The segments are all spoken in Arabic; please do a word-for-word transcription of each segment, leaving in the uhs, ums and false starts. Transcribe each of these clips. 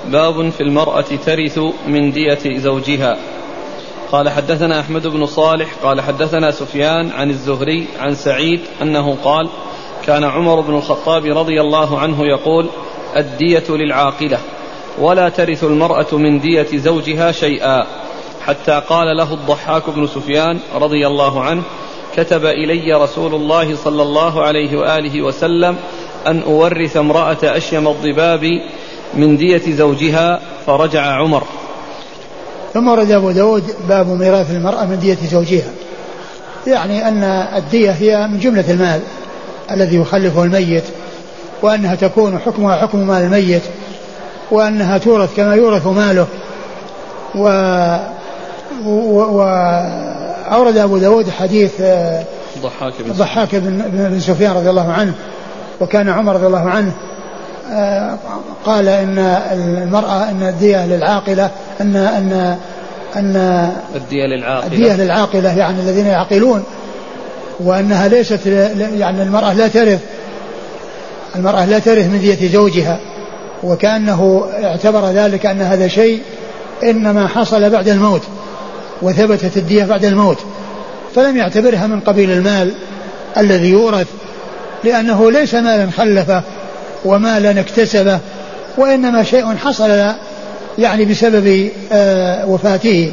باب في المرأة ترث من دية زوجها. قال حدثنا أحمد بن صالح قال حدثنا سفيان عن الزهري عن سعيد أنه قال كان عمر بن الخطاب رضي الله عنه يقول الدية للعاقلة ولا ترث المرأة من دية زوجها شيئا، حتى قال له الضحاك بن سفيان رضي الله عنه كتب إلي رسول الله صلى الله عليه وآله وسلم أن أورث امرأة أشيم الضباب من دية زوجها، فرجع عمر. ثم ورد أبو داود باب ميراث المرأة من دية زوجها، يعني أن الدية هي من جملة المال الذي يخلفه الميت، وأنها تكون حكمها حكم مال الميت، وأنها تورث كما يورث ماله. و... و... وأورد أبو داود حديث ضحاك بن, ضحاك بن... بن سفيان رضي الله عنه، وكان عمر رضي الله عنه قال إن المرأة أن الدية للعاقلة أن أن أن الدية للعاقلة, الدية للعاقلة يعني الذين يعقلون، وأنها ليست يعني المرأة لا ترث المرأة لا ترث من دية زوجها، وكأنه اعتبر ذلك أن هذا شيء إنما حصل بعد الموت وثبتت الدية بعد الموت، فلم يعتبرها من قبيل المال الذي يورث، لأنه ليس مالا خلفه ومالا اكتسبه، وإنما شيء حصل يعني بسبب وفاته.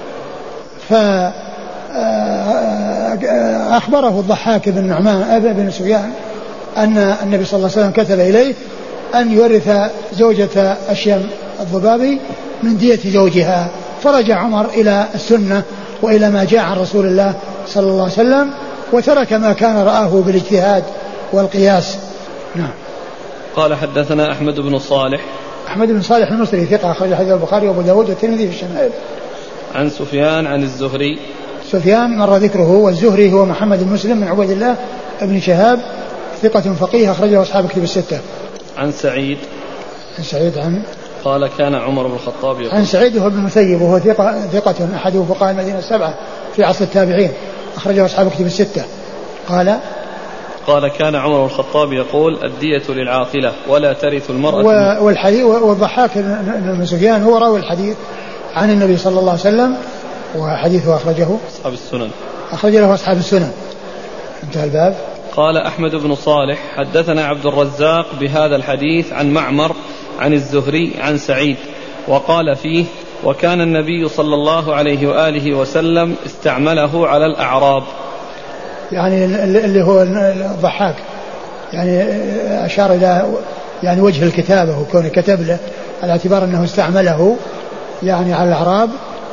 فأخبره الضحاك بن نعمان بن سفيان أن النبي صلى الله عليه وسلم كتب إليه أن يورث زوجة أشيم الضبابي من دية زوجها، فرجع عمر إلى السنة وإلى ما جاء عن رسول الله صلى الله عليه وسلم، وترك ما كان رآه بالاجتهاد والقياس. نعم. قال حدثنا أحمد بن صالح أحمد بن صالح المصري ثقة أخرج حديث البخاري وأبو داود والترمذي في الشمائل. عن سفيان عن الزهري. سفيان مر ذكره، والزهري هو محمد بن مسلم بن عبيد الله بن شهاب ثقة فقيه أخرجه أصحاب كتب الستة. عن سعيد عن سعيد عن قال كان عمر بن الخطاب يقول. عن سعيد هو بن المسيب وهو ثقة ثقة أحد فقهاء المدينة السبعة في عصر التابعين أخرجه أصحاب كتب الستة. قال قال كان عمر بن الخطاب يقول الدية للعاقلة ولا ترث المرأة. والحديث والضحاك بن سفيان هو راوي الحديث عن النبي صلى الله عليه وسلم، وحديثه أخرجه أصحاب السنن أخرج له أصحاب السنن. انتهى الباب. قال أحمد بن صالح حدثنا عبد الرزاق بهذا الحديث عن معمر عن الزهري عن سعيد، وقال فيه وكان النبي صلى الله عليه وآله وسلم استعمله على الأعراب، يعني اللي هو الضحاك يعني أشار إلى يعني وجه الكتابة وكونه كتب له على اعتبار أنه استعمله يعني على الأعراب،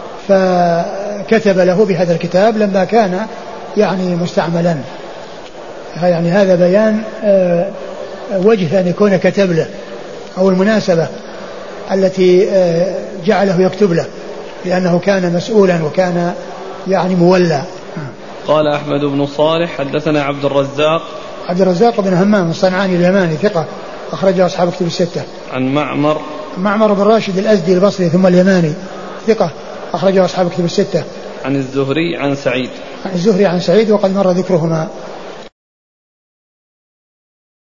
فكتب له بهذا الكتاب لما كان يعني مستعملا. يعني هذا بيان وجه أن يكون كتب له أو المناسبة التي جعله يكتب له، لأنه كان مسؤولا وكان يعني مولى. قال أحمد بن صالح حدثنا عبد الرزاق عبد الرزاق بن همام الصنعاني اليماني ثقة أخرجه أصحاب كتب الستة. عن معمر معمر بن راشد الأزدي البصري ثم اليماني ثقة أخرجه أصحاب كتب الستة. عن الزهري عن سعيد عن الزهري عن سعيد وقد مر ذكرهما